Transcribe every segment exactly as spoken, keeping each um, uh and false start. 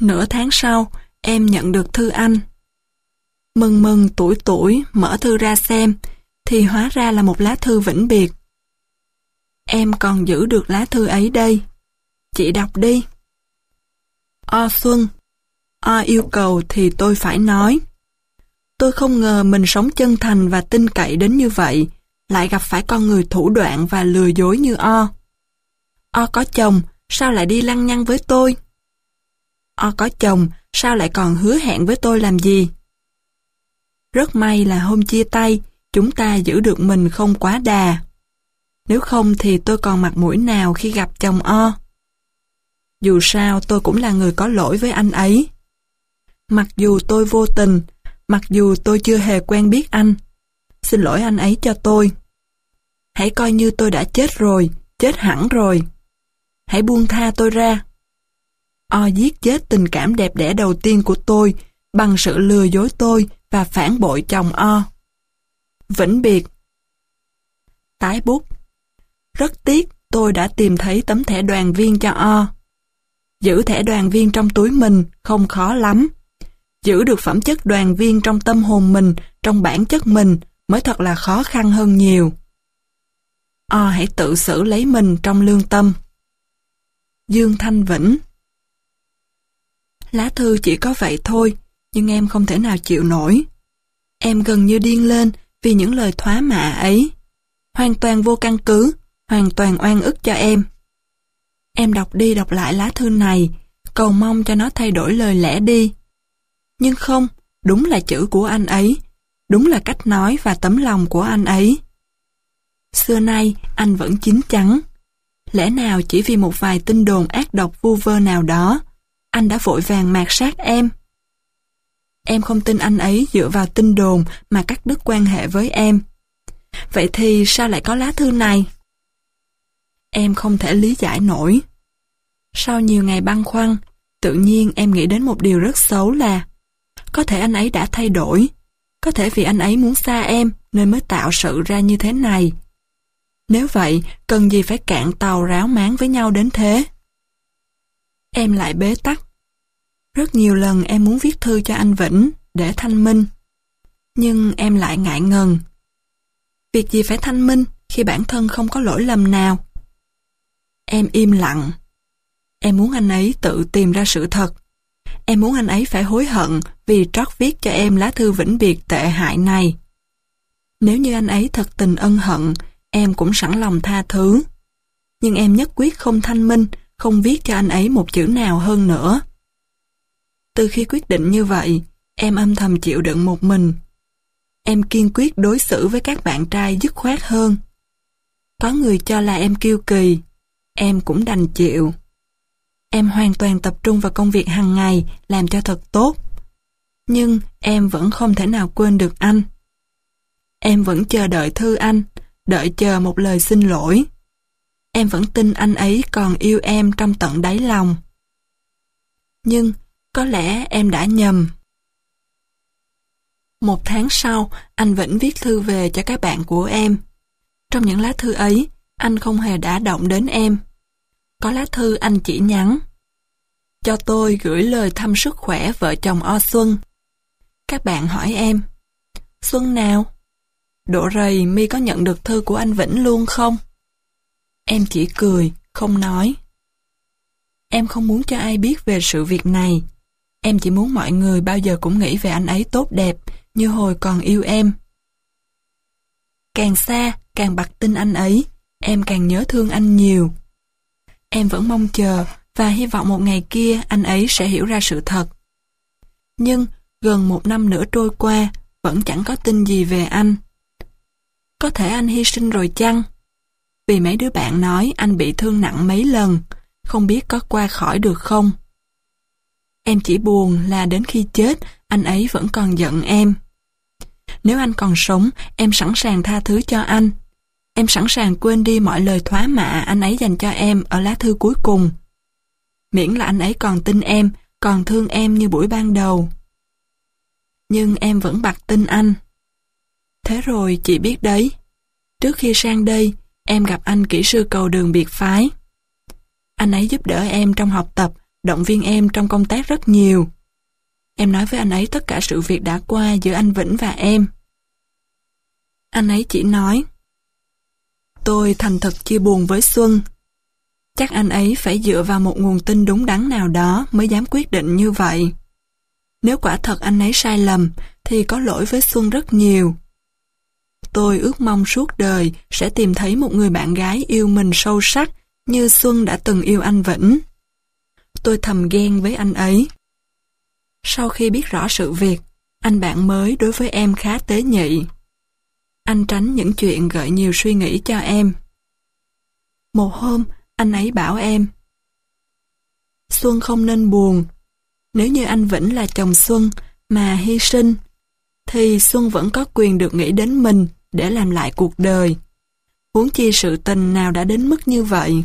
Nửa tháng sau, em nhận được thư anh. Mừng mừng tuổi tuổi mở thư ra xem, thì hóa ra là một lá thư vĩnh biệt. Em còn giữ được lá thư ấy đây. Chị đọc đi. O Xuân, O yêu cầu thì tôi phải nói. Tôi không ngờ mình sống chân thành và tin cậy đến như vậy, lại gặp phải con người thủ đoạn và lừa dối như O. O có chồng, sao lại đi lăng nhăng với tôi? O có chồng, sao lại còn hứa hẹn với tôi làm gì? Rất may là hôm chia tay, chúng ta giữ được mình không quá đà. Nếu không thì tôi còn mặt mũi nào khi gặp chồng O. Dù sao tôi cũng là người có lỗi với anh ấy. Mặc dù tôi vô tình, mặc dù tôi chưa hề quen biết anh. Xin lỗi anh ấy cho tôi. Hãy coi như tôi đã chết rồi, chết hẳn rồi. Hãy buông tha tôi ra. O giết chết tình cảm đẹp đẽ đầu tiên của tôi bằng sự lừa dối tôi và phản bội chồng O. Vĩnh biệt. Tái bút. Rất tiếc tôi đã tìm thấy tấm thẻ đoàn viên cho O. Giữ thẻ đoàn viên trong túi mình không khó lắm. Giữ được phẩm chất đoàn viên trong tâm hồn mình, trong bản chất mình mới thật là khó khăn hơn nhiều. O hãy tự xử lấy mình trong lương tâm. Dương Thanh Vĩnh. Lá thư chỉ có vậy thôi, nhưng em không thể nào chịu nổi. Em gần như điên lên vì những lời thóa mạ ấy. Hoàn toàn vô căn cứ, hoàn toàn oan ức cho em. Em đọc đi đọc lại lá thư này, cầu mong cho nó thay đổi lời lẽ đi. Nhưng không, đúng là chữ của anh ấy, đúng là cách nói và tấm lòng của anh ấy. Xưa nay, anh vẫn chín chắn. Lẽ nào chỉ vì một vài tin đồn ác độc vu vơ nào đó, anh đã vội vàng mạt sát em? Em không tin anh ấy dựa vào tin đồn mà cắt đứt quan hệ với em. Vậy thì sao lại có lá thư này? Em không thể lý giải nổi. Sau nhiều ngày băn khoăn, tự nhiên em nghĩ đến một điều rất xấu là có thể anh ấy đã thay đổi. Có thể vì anh ấy muốn xa em nên mới tạo sự ra như thế này. Nếu vậy, cần gì phải cạn tàu ráo máng với nhau đến thế? Em lại bế tắc. Rất nhiều lần em muốn viết thư cho anh Vĩnh để thanh minh. Nhưng em lại ngại ngần. Việc gì phải thanh minh khi bản thân không có lỗi lầm nào? Em im lặng. Em muốn anh ấy tự tìm ra sự thật. Em muốn anh ấy phải hối hận vì trót viết cho em lá thư vĩnh biệt tệ hại này. Nếu như anh ấy thật tình ân hận, em cũng sẵn lòng tha thứ. Nhưng em nhất quyết không thanh minh, không viết cho anh ấy một chữ nào hơn nữa. Từ khi quyết định như vậy, em âm thầm chịu đựng một mình. Em kiên quyết đối xử với các bạn trai dứt khoát hơn. Có người cho là em kiêu kỳ, em cũng đành chịu. Em hoàn toàn tập trung vào công việc hàng ngày, làm cho thật tốt. Nhưng em vẫn không thể nào quên được anh. Em vẫn chờ đợi thư anh, đợi chờ một lời xin lỗi. Em vẫn tin anh ấy còn yêu em trong tận đáy lòng. Nhưng có lẽ em đã nhầm. Một tháng sau, anh Vĩnh viết thư về cho các bạn của em. Trong những lá thư ấy, anh không hề đả động đến em. Có lá thư anh chỉ nhắn: cho tôi gửi lời thăm sức khỏe vợ chồng O Xuân. Các bạn hỏi em: Xuân nào? Độ rầy mi có nhận được thư của anh Vĩnh luôn không? Em chỉ cười, không nói. Em không muốn cho ai biết về sự việc này. Em chỉ muốn mọi người bao giờ cũng nghĩ về anh ấy tốt đẹp, như hồi còn yêu em. Càng xa, càng bặt tin anh ấy, em càng nhớ thương anh nhiều. Em vẫn mong chờ và hy vọng một ngày kia anh ấy sẽ hiểu ra sự thật. Nhưng gần một năm nữa trôi qua, vẫn chẳng có tin gì về anh. Có thể anh hy sinh rồi chăng? Vì mấy đứa bạn nói anh bị thương nặng mấy lần, không biết có qua khỏi được không. Em chỉ buồn là đến khi chết, anh ấy vẫn còn giận em. Nếu anh còn sống, em sẵn sàng tha thứ cho anh. Em sẵn sàng quên đi mọi lời thóa mạ anh ấy dành cho em ở lá thư cuối cùng. Miễn là anh ấy còn tin em, còn thương em như buổi ban đầu. Nhưng em vẫn bặt tin anh. Thế rồi chị biết đấy, trước khi sang đây, em gặp anh kỹ sư cầu đường biệt phái. Anh ấy giúp đỡ em trong học tập động viên em trong công tác rất nhiều. Em nói với anh ấy tất cả sự việc đã qua giữa anh Vĩnh và em. Anh ấy chỉ nói, tôi thành thật chia buồn với Xuân. Chắc anh ấy phải dựa vào một nguồn tin đúng đắn nào đó mới dám quyết định như vậy. Nếu quả thật anh ấy sai lầm, thì có lỗi với Xuân rất nhiều. Tôi ước mong suốt đời sẽ tìm thấy một người bạn gái yêu mình sâu sắc như Xuân đã từng yêu anh Vĩnh. Tôi thầm ghen với anh ấy. Sau khi biết rõ sự việc, anh bạn mới đối với em khá tế nhị. Anh tránh những chuyện gợi nhiều suy nghĩ cho em. Một hôm, anh ấy bảo em, Xuân không nên buồn. Nếu như anh Vĩnh là chồng Xuân mà hy sinh, thì Xuân vẫn có quyền được nghĩ đến mình để làm lại cuộc đời. Huống chi sự tình nào đã đến mức như vậy.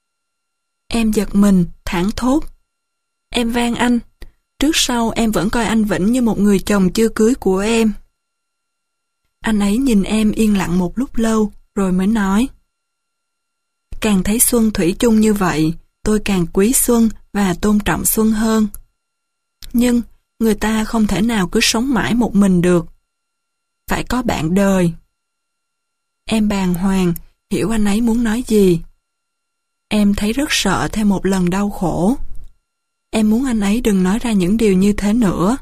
Em giật mình, thảng thốt. Em van anh, trước sau em vẫn coi anh Vĩnh như một người chồng chưa cưới của em. Anh ấy nhìn em yên lặng một lúc lâu, rồi mới nói. Càng thấy Xuân thủy chung như vậy, tôi càng quý Xuân và tôn trọng Xuân hơn. Nhưng, người ta không thể nào cứ sống mãi một mình được. Phải có bạn đời. Em bàng hoàng, hiểu anh ấy muốn nói gì. Em thấy rất sợ thêm một lần đau khổ. Em muốn anh ấy đừng nói ra những điều như thế nữa.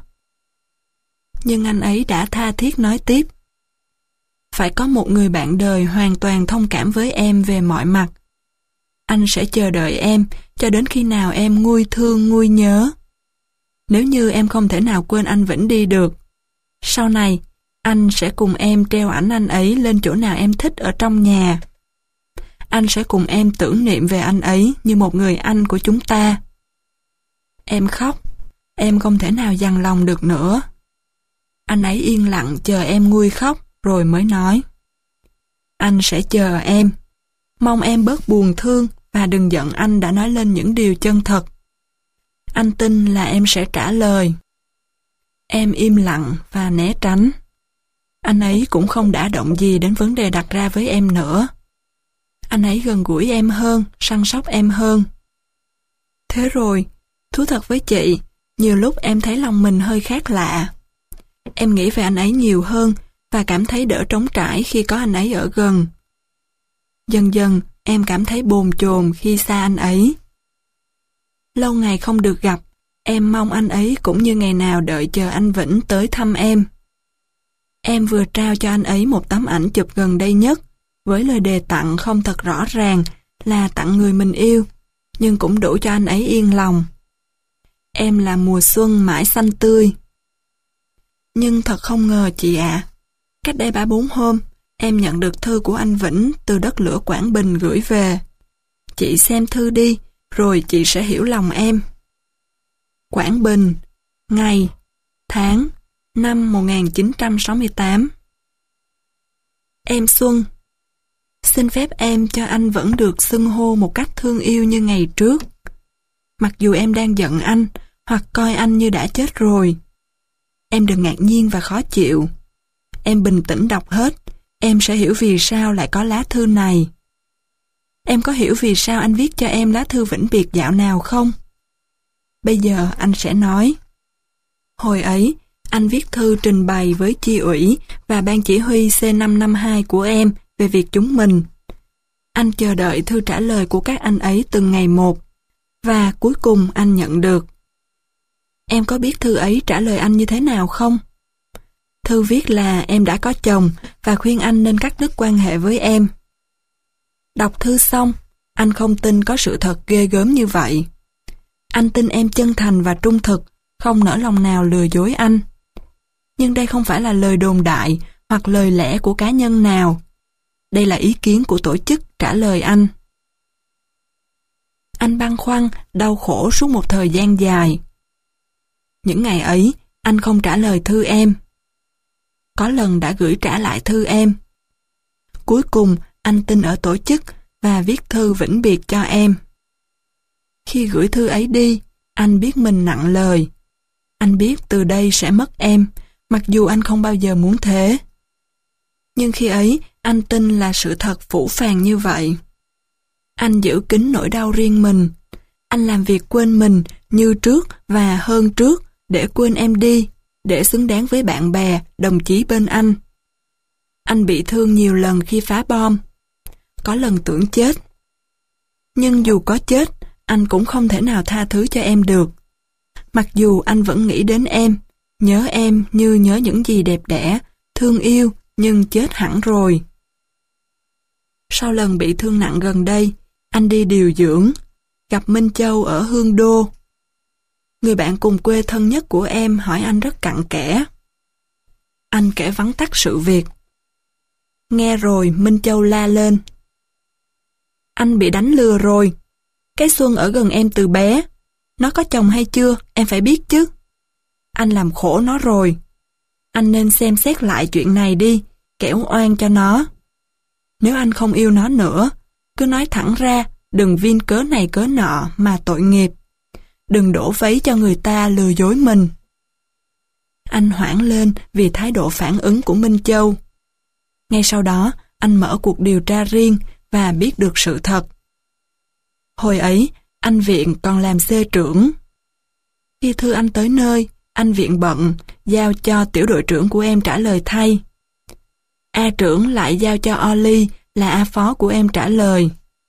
Nhưng anh ấy đã tha thiết nói tiếp. Phải có một người bạn đời hoàn toàn thông cảm với em về mọi mặt. Anh sẽ chờ đợi em cho đến khi nào em nguôi thương nguôi nhớ. Nếu như em không thể nào quên anh Vĩnh đi được, sau này anh sẽ cùng em treo ảnh anh ấy lên chỗ nào em thích ở trong nhà. Anh sẽ cùng em tưởng niệm về anh ấy như một người anh của chúng ta. Em khóc, em không thể nào dằn lòng được nữa. Anh ấy yên lặng chờ em nguôi khóc rồi mới nói. Anh sẽ chờ em. Mong em bớt buồn thương và đừng giận anh đã nói lên những điều chân thật. Anh tin là em sẽ trả lời. Em im lặng và né tránh. Anh ấy cũng không đả động gì đến vấn đề đặt ra với em nữa. Anh ấy gần gũi em hơn, săn sóc em hơn. Thế rồi, thú thật với chị, nhiều lúc em thấy lòng mình hơi khác lạ. Em nghĩ về anh ấy nhiều hơn và cảm thấy đỡ trống trải khi có anh ấy ở gần. Dần dần, em cảm thấy bồn chồn khi xa anh ấy. Lâu ngày không được gặp, em mong anh ấy cũng như ngày nào đợi chờ anh Vĩnh tới thăm em. Em vừa trao cho anh ấy một tấm ảnh chụp gần đây nhất, với lời đề tặng không thật rõ ràng là tặng người mình yêu, nhưng cũng đủ cho anh ấy yên lòng. Em là mùa xuân mãi xanh tươi. Nhưng thật không ngờ chị ạ, cách đây ba bốn hôm, em nhận được thư của anh Vĩnh từ đất lửa Quảng Bình gửi về. Chị xem thư đi, rồi chị sẽ hiểu lòng em. Quảng Bình, ngày, tháng, năm một nghìn chín trăm sáu mươi tám. Em Xuân, xin phép em cho anh vẫn được xưng hô một cách thương yêu như ngày trước. Mặc dù em đang giận anh, hoặc coi anh như đã chết rồi. Em đừng ngạc nhiên và khó chịu. Em bình tĩnh đọc hết, em sẽ hiểu vì sao lại có lá thư này. Em có hiểu vì sao anh viết cho em lá thư vĩnh biệt dạo nào không? Bây giờ anh sẽ nói. Hồi ấy, anh viết thư trình bày với chi ủy và ban chỉ huy C năm năm hai của em về việc chúng mình. Anh chờ đợi thư trả lời của các anh ấy từng ngày một, và cuối cùng anh nhận được. Em có biết thư ấy trả lời anh như thế nào không? Thư viết là em đã có chồng và khuyên anh nên cắt đứt quan hệ với em. Đọc thư xong, anh không tin có sự thật ghê gớm như vậy. Anh tin em chân thành và trung thực, không nỡ lòng nào lừa dối anh. Nhưng đây không phải là lời đồn đại hoặc lời lẽ của cá nhân nào. Đây là ý kiến của tổ chức trả lời anh. Anh băn khoăn, đau khổ suốt một thời gian dài. Những ngày ấy, anh không trả lời thư em. Có lần đã gửi trả lại thư em. Cuối cùng, anh tin ở tổ chức và viết thư vĩnh biệt cho em. Khi gửi thư ấy đi, anh biết mình nặng lời. Anh biết từ đây sẽ mất em, mặc dù anh không bao giờ muốn thế. Nhưng khi ấy, anh tin là sự thật phũ phàng như vậy. Anh giữ kín nỗi đau riêng mình. Anh làm việc quên mình như trước và hơn trước để quên em đi, để xứng đáng với bạn bè, đồng chí bên anh. Anh bị thương nhiều lần khi phá bom. Có lần tưởng chết. Nhưng dù có chết, anh cũng không thể nào tha thứ cho em được. Mặc dù anh vẫn nghĩ đến em, nhớ em như nhớ những gì đẹp đẽ, thương yêu, nhưng chết hẳn rồi. Sau lần bị thương nặng gần đây, anh đi điều dưỡng, gặp Minh Châu ở Hương Đô. Người bạn cùng quê thân nhất của em hỏi anh rất cặn kẽ. Anh kể vắn tắt sự việc. Nghe rồi Minh Châu la lên. Anh bị đánh lừa rồi. Cái Xuân ở gần em từ bé. Nó có chồng hay chưa, em phải biết chứ. Anh làm khổ nó rồi. Anh nên xem xét lại chuyện này đi, kẻo oan cho nó. Nếu anh không yêu nó nữa, cứ nói thẳng ra, đừng vin cớ này cớ nọ mà tội nghiệp. Đừng đổ vấy cho người ta lừa dối mình. Anh hoảng lên vì thái độ phản ứng của Minh Châu. Ngay sau đó, anh mở cuộc điều tra riêng và biết được sự thật. Hồi ấy, anh Viện còn làm xê trưởng. Khi thư anh tới nơi, anh Viện bận, giao cho tiểu đội trưởng của em trả lời thay. A trưởng lại giao cho Oli là A phó của em trả lời.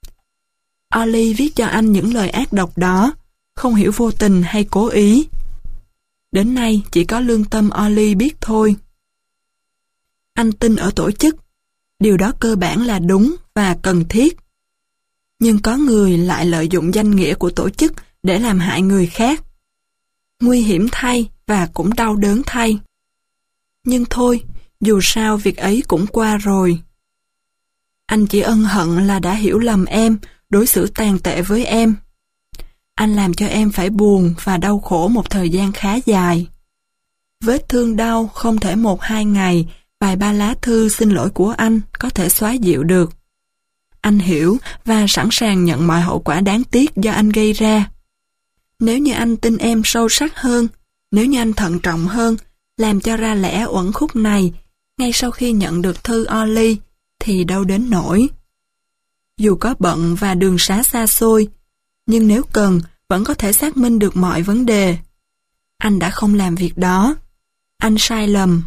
Oli viết cho anh những lời ác độc đó, không hiểu vô tình hay cố ý. Đến nay chỉ có lương tâm Oli biết thôi. Anh tin ở tổ chức, điều đó cơ bản là đúng và cần thiết. Nhưng có người lại lợi dụng danh nghĩa của tổ chức để làm hại người khác. Nguy hiểm thay và cũng đau đớn thay. Nhưng thôi, dù sao việc ấy cũng qua rồi. Anh chỉ ân hận là đã hiểu lầm em, đối xử tàn tệ với em. Anh làm cho em phải buồn và đau khổ một thời gian khá dài. Vết thương đau không thể một hai ngày, vài ba lá thư xin lỗi của anh có thể xóa dịu được. Anh hiểu và sẵn sàng nhận mọi hậu quả đáng tiếc do anh gây ra. Nếu như anh tin em sâu sắc hơn, nếu như anh thận trọng hơn, làm cho ra lẽ uẩn khúc này, ngay sau khi nhận được thư Oli, thì đâu đến nỗi. Dù có bận và đường xá xa xôi, nhưng nếu cần, vẫn có thể xác minh được mọi vấn đề. Anh đã không làm việc đó. Anh sai lầm.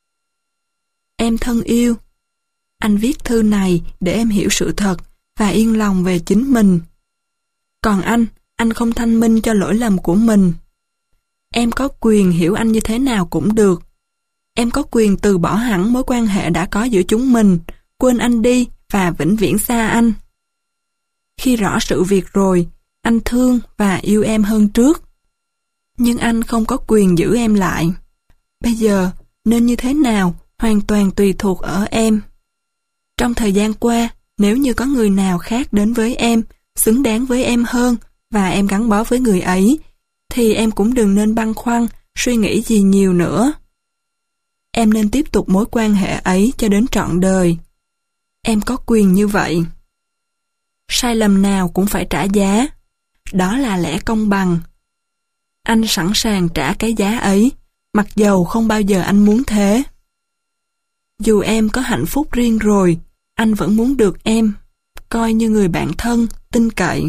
Em thân yêu, anh viết thư này để em hiểu sự thật và yên lòng về chính mình. Còn anh, anh không thanh minh cho lỗi lầm của mình. Em có quyền hiểu anh như thế nào cũng được. Em có quyền từ bỏ hẳn mối quan hệ đã có giữa chúng mình, quên anh đi và vĩnh viễn xa anh. Khi rõ sự việc rồi, anh thương và yêu em hơn trước. Nhưng anh không có quyền giữ em lại. Bây giờ, nên như thế nào, hoàn toàn tùy thuộc ở em. Trong thời gian qua, nếu như có người nào khác đến với em, xứng đáng với em hơn, và em gắn bó với người ấy, thì em cũng đừng nên băn khoăn, suy nghĩ gì nhiều nữa. Em nên tiếp tục mối quan hệ ấy cho đến trọn đời. Em có quyền như vậy. Sai lầm nào cũng phải trả giá. Đó là lẽ công bằng. Anh sẵn sàng trả cái giá ấy, mặc dầu không bao giờ anh muốn thế. Dù em có hạnh phúc riêng rồi, anh vẫn muốn được em, coi như người bạn thân, tin cậy.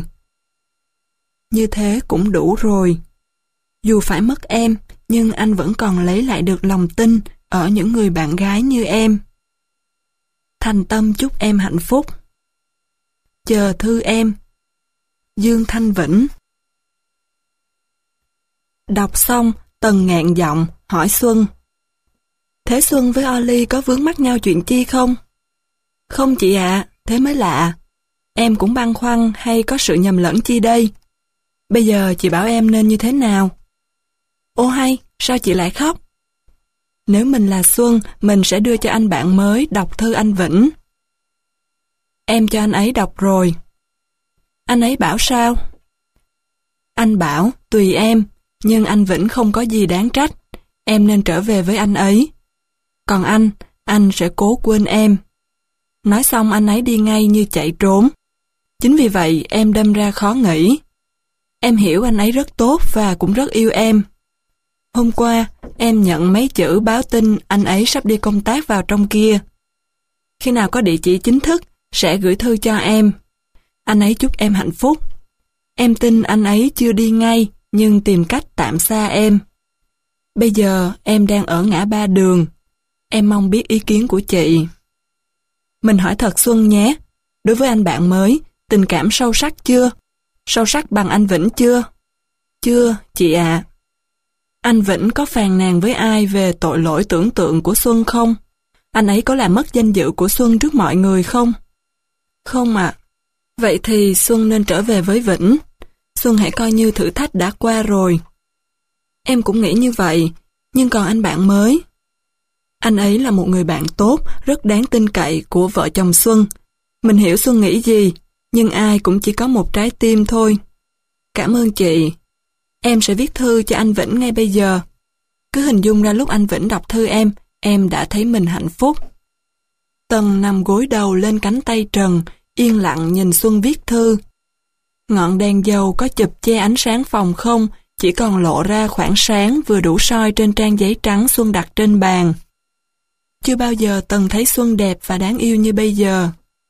Như thế cũng đủ rồi. Dù phải mất em, nhưng anh vẫn còn lấy lại được lòng tin ở những người bạn gái như em. Thành tâm chúc em hạnh phúc. Chờ thư em. Dương Thanh Vĩnh. Đọc xong, Tần ngẹn giọng, hỏi Xuân. Thế Xuân với Oli có vướng mắc nhau chuyện chi không? Không chị ạ, à, thế mới lạ. Em cũng băn khoăn hay có sự nhầm lẫn chi đây? Bây giờ chị bảo em nên như thế nào? Ô hay, sao chị lại khóc? Nếu mình là Xuân, mình sẽ đưa cho anh bạn mới đọc thư anh Vĩnh. Em cho anh ấy đọc rồi. Anh ấy bảo sao? Anh bảo, tùy em, nhưng anh Vĩnh không có gì đáng trách. Em nên trở về với anh ấy. Còn anh, anh sẽ cố quên em. Nói xong anh ấy đi ngay như chạy trốn. Chính vì vậy em đâm ra khó nghĩ. Em hiểu anh ấy rất tốt và cũng rất yêu em. Hôm qua, em nhận mấy chữ báo tin anh ấy sắp đi công tác vào trong kia. Khi nào có địa chỉ chính thức, sẽ gửi thư cho em. Anh ấy chúc em hạnh phúc. Em tin anh ấy chưa đi ngay, nhưng tìm cách tạm xa em. Bây giờ em đang ở ngã ba đường. Em mong biết ý kiến của chị. Mình hỏi thật Xuân nhé. Đối với anh bạn mới, tình cảm sâu sắc chưa? Sâu sắc bằng anh Vĩnh chưa? Chưa, chị ạ. À. Anh Vĩnh có phàn nàn với ai về tội lỗi tưởng tượng của Xuân không? Anh ấy có làm mất danh dự của Xuân trước mọi người không? Không ạ. À. Vậy thì Xuân nên trở về với Vĩnh. Xuân hãy coi như thử thách đã qua rồi. Em cũng nghĩ như vậy, nhưng còn anh bạn mới? Anh ấy là một người bạn tốt, rất đáng tin cậy của vợ chồng Xuân. Mình hiểu Xuân nghĩ gì, nhưng ai cũng chỉ có một trái tim thôi. Cảm ơn chị. Em sẽ viết thư cho anh Vĩnh ngay bây giờ. Cứ hình dung ra lúc anh Vĩnh đọc thư em, em đã thấy mình hạnh phúc. Tần nằm gối đầu lên cánh tay trần, yên lặng nhìn Xuân viết thư. Ngọn đèn dầu có chụp che ánh sáng phòng không, chỉ còn lộ ra khoảng sáng vừa đủ soi trên trang giấy trắng Xuân đặt trên bàn. Chưa bao giờ Tần thấy Xuân đẹp và đáng yêu như bây giờ.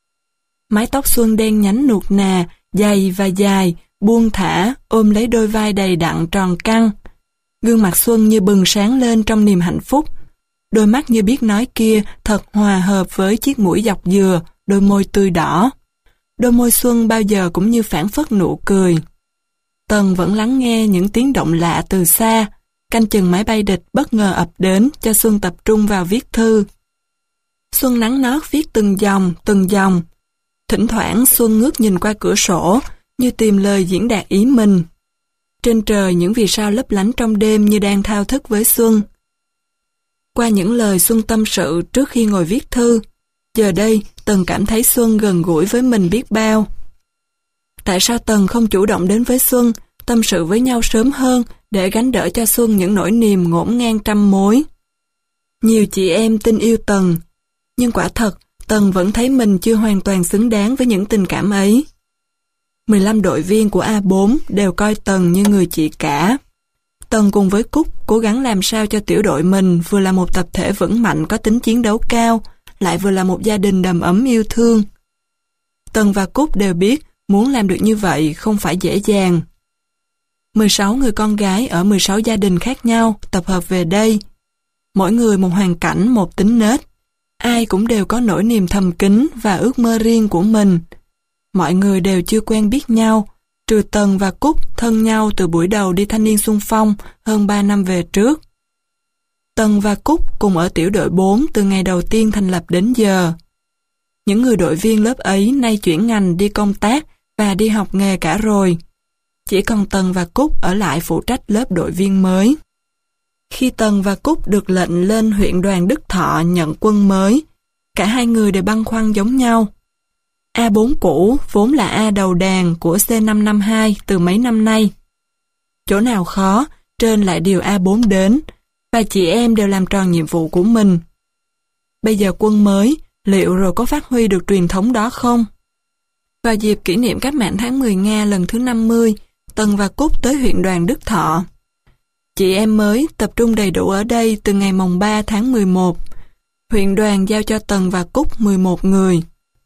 Mái tóc Xuân đen nhánh nuột nà, dày và dài, buông thả, ôm lấy đôi vai đầy đặn tròn căng. Gương mặt Xuân như bừng sáng lên trong niềm hạnh phúc. Đôi mắt như biết nói kia thật hòa hợp với chiếc mũi dọc dừa, đôi môi tươi đỏ. Đôi môi Xuân bao giờ cũng như phảng phất nụ cười. Tần vẫn lắng nghe những tiếng động lạ từ xa, canh chừng máy bay địch bất ngờ ập đến cho Xuân tập trung vào viết thư. Xuân nắn nót viết từng dòng, từng dòng. Thỉnh thoảng Xuân ngước nhìn qua cửa sổ, như tìm lời diễn đạt ý mình. Trên trời những vì sao lấp lánh trong đêm như đang thao thức với Xuân. Qua những lời Xuân tâm sự trước khi ngồi viết thư, giờ đây Tần cảm thấy Xuân gần gũi với mình biết bao. Tại sao Tần không chủ động đến với Xuân, tâm sự với nhau sớm hơn để gánh đỡ cho Xuân những nỗi niềm ngổn ngang trăm mối? Nhiều chị em tin yêu Tần, nhưng quả thật Tần vẫn thấy mình chưa hoàn toàn xứng đáng với những tình cảm ấy. mười lăm đội viên của A bốn đều coi Tần như người chị cả. Tần cùng với Cúc cố gắng làm sao cho tiểu đội mình vừa là một tập thể vững mạnh có tính chiến đấu cao, lại vừa là một gia đình đầm ấm yêu thương. Tần và Cúc đều biết muốn làm được như vậy không phải dễ dàng. mười sáu người con gái ở mười sáu gia đình khác nhau tập hợp về đây. Mỗi người một hoàn cảnh, một tính nết. Ai cũng đều có nỗi niềm thầm kín và ước mơ riêng của mình. Mọi người đều chưa quen biết nhau, trừ Tần và Cúc thân nhau từ buổi đầu đi thanh niên xung phong hơn ba năm về trước. Tần và Cúc cùng ở tiểu đội bốn từ ngày đầu tiên thành lập đến giờ. Những người đội viên lớp ấy nay chuyển ngành đi công tác và đi học nghề cả rồi. Chỉ còn Tần và Cúc ở lại phụ trách lớp đội viên mới. Khi Tần và Cúc được lệnh lên huyện đoàn Đức Thọ nhận quân mới, cả hai người đều băn khoăn giống nhau. A bốn cũ vốn là A đầu đàn của C năm năm hai từ mấy năm nay. Chỗ nào khó, trên lại điều A bốn đến, và chị em đều làm tròn nhiệm vụ của mình. Bây giờ quân mới, liệu rồi có phát huy được truyền thống đó không? Vào dịp kỷ niệm cách mạng tháng mười Nga lần thứ năm mươi, Tần và Cúc tới huyện đoàn Đức Thọ. Chị em mới tập trung đầy đủ ở đây từ ngày mồng ba tháng mười một. Huyện đoàn giao cho Tần và Cúc mười một người.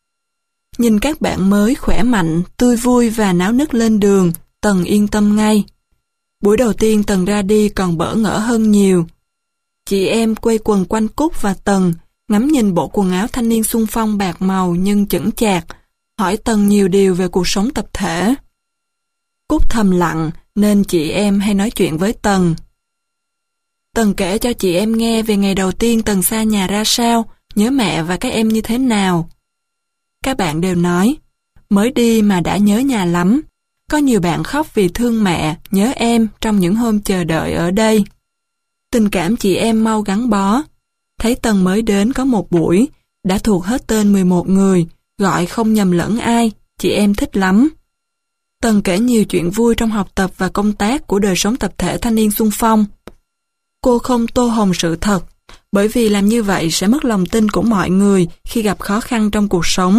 Nhìn các bạn mới khỏe mạnh, tươi vui và náo nức lên đường, Tần yên tâm ngay. Buổi đầu tiên Tần ra đi còn bỡ ngỡ hơn nhiều. Chị em quây quần quanh Cúc và Tần, ngắm nhìn bộ quần áo thanh niên xung phong bạc màu nhưng chững chạc, hỏi Tần nhiều điều về cuộc sống tập thể. Cúc thầm lặng nên chị em hay nói chuyện với Tần. Tần kể cho chị em nghe về ngày đầu tiên Tần xa nhà ra sao, nhớ mẹ và các em như thế nào. Các bạn đều nói, mới đi mà đã nhớ nhà lắm. Có nhiều bạn khóc vì thương mẹ, nhớ em trong những hôm chờ đợi ở đây. Tình cảm chị em mau gắn bó. Thấy Tần mới đến có một buổi, đã thuộc hết tên mười một người, gọi không nhầm lẫn ai, chị em thích lắm. Tần kể nhiều chuyện vui trong học tập và công tác của đời sống tập thể thanh niên xung phong. Cô không tô hồng sự thật, bởi vì làm như vậy sẽ mất lòng tin của mọi người khi gặp khó khăn trong cuộc sống.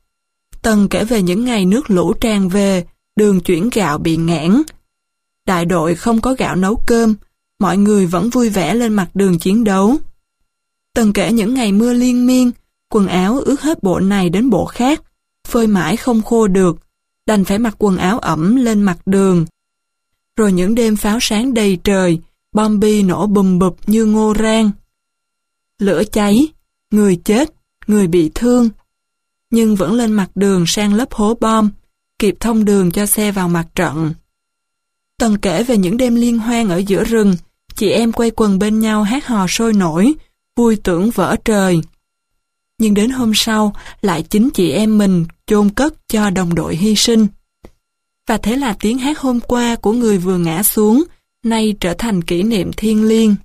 Tần kể về những ngày nước lũ tràn về, đường chuyển gạo bị nghẽn. Đại đội không có gạo nấu cơm, mọi người vẫn vui vẻ lên mặt đường chiến đấu. Tần kể những ngày mưa liên miên, quần áo ướt hết bộ này đến bộ khác, phơi mãi không khô được, đành phải mặc quần áo ẩm lên mặt đường. Rồi những đêm pháo sáng đầy trời, bom bi nổ bùm bụp như ngô rang. Lửa cháy, người chết, người bị thương, nhưng vẫn lên mặt đường sang lớp hố bom, kịp thông đường cho xe vào mặt trận. Tần kể về những đêm liên hoan ở giữa rừng, chị em quay quần bên nhau hát hò sôi nổi, vui tưởng vỡ trời. Nhưng đến hôm sau, lại chính chị em mình chôn cất cho đồng đội hy sinh. Và thế là tiếng hát hôm qua của người vừa ngã xuống, nay trở thành kỷ niệm thiêng liêng.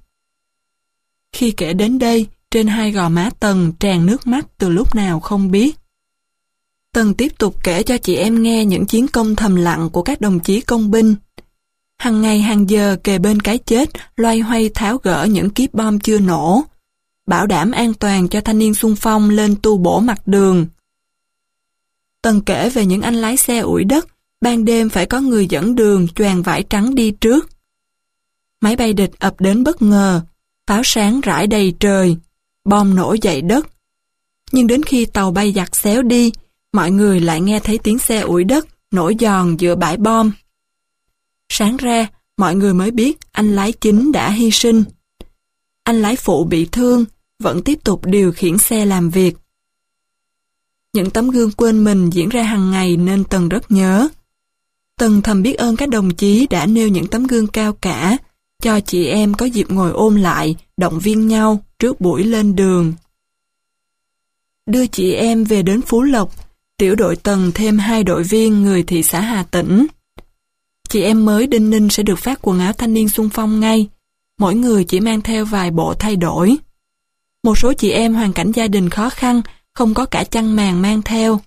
Khi kể đến đây, trên hai gò má Tần tràn nước mắt từ lúc nào không biết. Tần tiếp tục kể cho chị em nghe những chiến công thầm lặng của các đồng chí công binh. Hằng ngày hàng giờ kề bên cái chết, loay hoay tháo gỡ những kíp bom chưa nổ, bảo đảm an toàn cho thanh niên xung phong lên tu bổ mặt đường. Tần kể về những anh lái xe ủi đất, ban đêm phải có người dẫn đường choàng vải trắng đi trước. Máy bay địch ập đến bất ngờ, pháo sáng rải đầy trời, bom nổ dậy đất. Nhưng đến khi tàu bay giặt xéo đi, mọi người lại nghe thấy tiếng xe ủi đất nổi giòn giữa bãi bom. Sáng ra, mọi người mới biết anh lái chính đã hy sinh. Anh lái phụ bị thương, vẫn tiếp tục điều khiển xe làm việc. Những tấm gương quên mình diễn ra hàng ngày nên Tần rất nhớ. Tần thầm biết ơn các đồng chí đã nêu những tấm gương cao cả, cho chị em có dịp ngồi ôm lại, động viên nhau trước buổi lên đường. Đưa chị em về đến Phú Lộc, tiểu đội Tần thêm hai đội viên người thị xã Hà Tĩnh. Chị em mới đinh ninh sẽ được phát quần áo thanh niên xung phong ngay, mỗi người chỉ mang theo vài bộ thay đổi. Một số chị em hoàn cảnh gia đình khó khăn, không có cả chăn màn mang theo.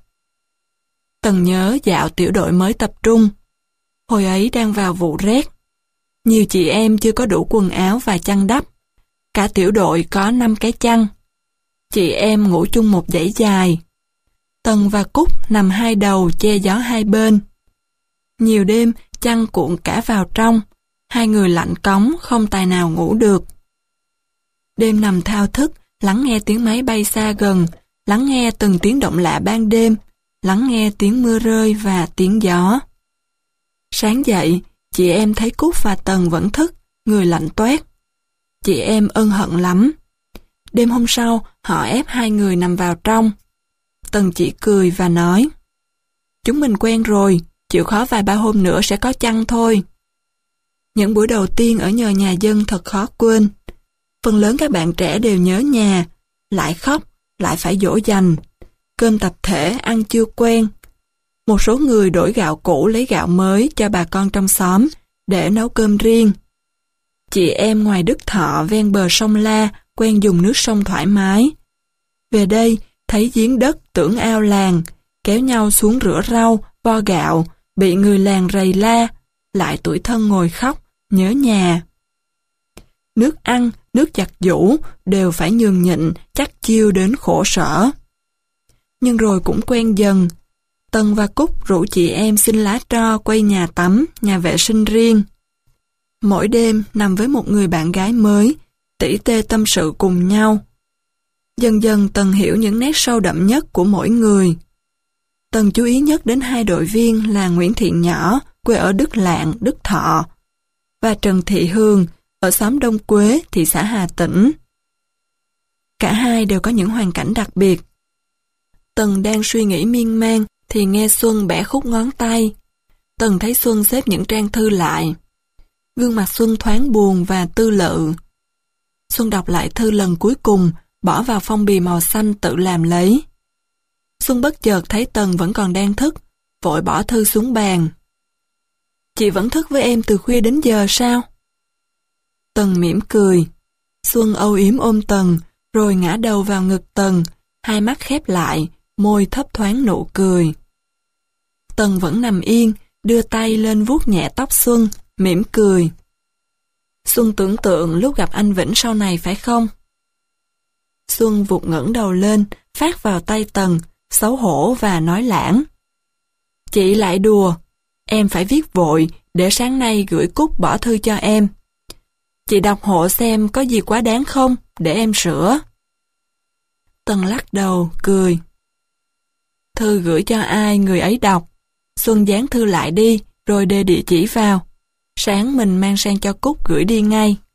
Tần nhớ dạo tiểu đội mới tập trung. Hồi ấy đang vào vụ rét. Nhiều chị em chưa có đủ quần áo và chăn đắp. Cả tiểu đội có năm cái chăn. Chị em ngủ chung một dãy dài. Tần và Cúc nằm hai đầu che gió hai bên. Nhiều đêm chăn cuộn cả vào trong. Hai người lạnh cóng không tài nào ngủ được. Đêm nằm thao thức, lắng nghe tiếng máy bay xa gần, lắng nghe từng tiếng động lạ ban đêm, lắng nghe tiếng mưa rơi và tiếng gió. Sáng dậy, chị em thấy Cúc và Tần vẫn thức, người lạnh toát. Chị em ân hận lắm. Đêm hôm sau, họ ép hai người nằm vào trong. Tần chỉ cười và nói, chúng mình quen rồi, chịu khó vài ba hôm nữa sẽ có chăn thôi. Những buổi đầu tiên ở nhờ nhà dân thật khó quên. Phần lớn các bạn trẻ đều nhớ nhà, lại khóc, lại phải dỗ dành. Cơm tập thể ăn chưa quen. Một số người đổi gạo cũ lấy gạo mới cho bà con trong xóm để nấu cơm riêng. Chị em ngoài Đức Thọ ven bờ sông La quen dùng nước sông thoải mái. Về đây thấy giếng đất tưởng ao làng, kéo nhau xuống rửa rau, vo gạo, bị người làng rầy la, lại tủi thân ngồi khóc, nhớ nhà. Nước ăn, nước giặt giũ đều phải nhường nhịn, chắc chiêu đến khổ sở. Nhưng rồi cũng quen dần. Tần và Cúc rủ chị em xin lá tro quay nhà tắm, nhà vệ sinh riêng. Mỗi đêm nằm với một người bạn gái mới, tỉ tê tâm sự cùng nhau. Dần dần Tần hiểu những nét sâu đậm nhất của mỗi người. Tần chú ý nhất đến hai đội viên là Nguyễn Thị Nhỏ, quê ở Đức Lạng, Đức Thọ, và Trần Thị Hương, ở xóm Đông Quế, thị xã Hà Tĩnh. Cả hai đều có những hoàn cảnh đặc biệt. Tần đang suy nghĩ miên man thì nghe Xuân bẻ khúc ngón tay. Tần thấy Xuân xếp những trang thư lại. Gương mặt Xuân thoáng buồn và tư lự. Xuân đọc lại thư lần cuối cùng, bỏ vào phong bì màu xanh tự làm lấy. Xuân bất chợt thấy Tần vẫn còn đang thức, vội bỏ thư xuống bàn. Chị vẫn thức với em từ khuya đến giờ sao? Tần mỉm cười. Xuân âu yếm ôm Tần, rồi ngã đầu vào ngực Tần, hai mắt khép lại, môi thấp thoáng nụ cười. Tần vẫn nằm yên, đưa tay lên vuốt nhẹ tóc Xuân, mỉm cười. Xuân tưởng tượng lúc gặp anh Vĩnh sau này phải không? Xuân vụt ngẩng đầu lên, phát vào tay Tần, xấu hổ và nói lãng. Chị lại đùa, em phải viết vội, để sáng nay gửi Cúc bỏ thư cho em. Chị đọc hộ xem có gì quá đáng không, để em sửa. Tần lắc đầu, cười. Thư gửi cho ai người ấy đọc, Xuân dán thư lại đi, rồi đề địa chỉ vào. Sáng mình mang sang cho Cúc gửi đi ngay.